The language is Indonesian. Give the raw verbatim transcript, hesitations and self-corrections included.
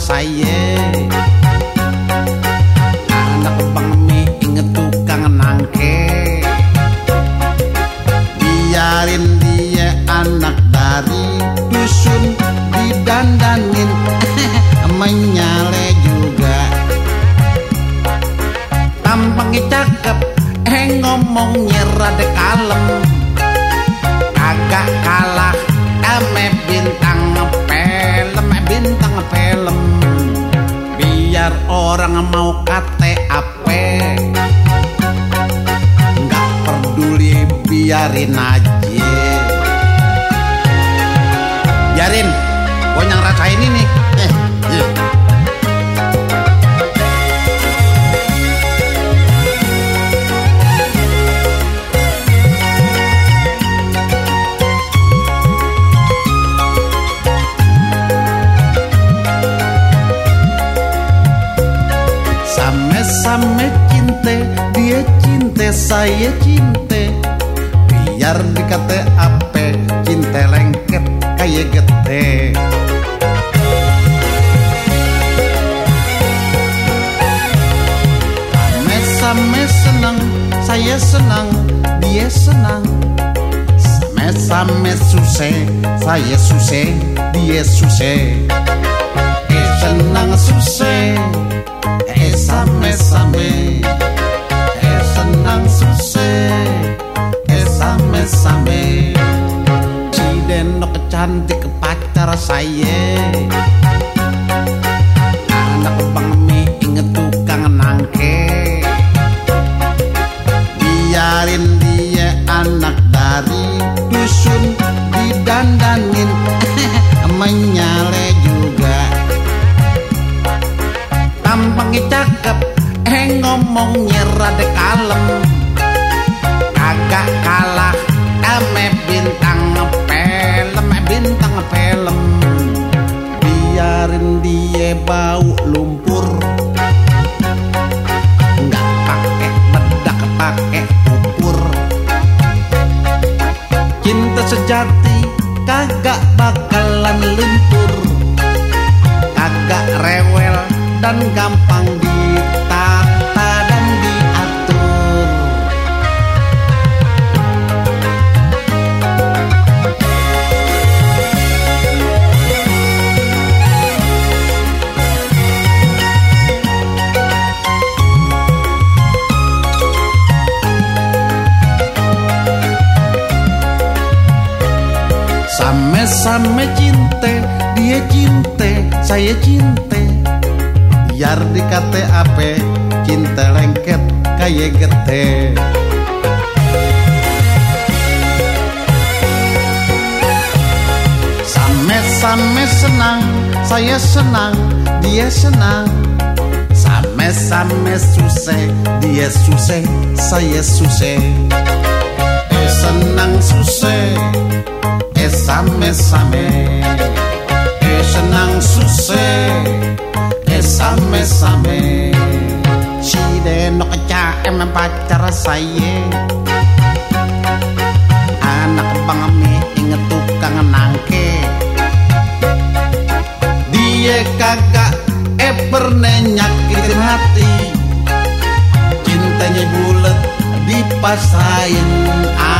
saya. Anak Bang Mi inget tukang nangke, biarin dia anak dari dusun didandanin menyale juga. Tampangnya cakep, eh ngomongnya rada kalem, agak kalah ame bintang film, bintang film. Biar orang mau kate ape, nggak peduli, biarin aja. Biarin, gua yang rasain ini. Eh, eh. Same cinta, dia cinta, saya cinta. Biar dikata ape, cinta lengket kayak gete. Same-same senang, saya senang, dia senang. Same-same susah, saya susah, dia susah. Eh senang susah, eh same-same, eh senang susah, eh same-same. Cidenok cantik pacar saya. Anak Bang Mi inget tukang nangke, biarin dia anak dari dusun didandanin menyale juga. Tampangnya cakep, eh ngomongnya rada kalem, agak kalah ame bintang film, bintang film. Biarin dia bau lumpur, nggak pakai bedak, pakai pupur. Cinta sejati kagak bakalan luntur, kagak rewel dan gampang ditata dan diatur. Same-same cinta, dia cinta, saya cinta. Biar dikate ape, cinta lengket kayak gete. Same-same senang, saya senang, dia senang. Same-same susah, dia susah, saya susah. Eh senang susah, eh same-same, eh senang susah, eh same-same. Cidenok caem pacar saya. Anak Bang Mi inget tukang nangke, dia kagak eh pernah nyakitin hati. Cintanya bulet dipasain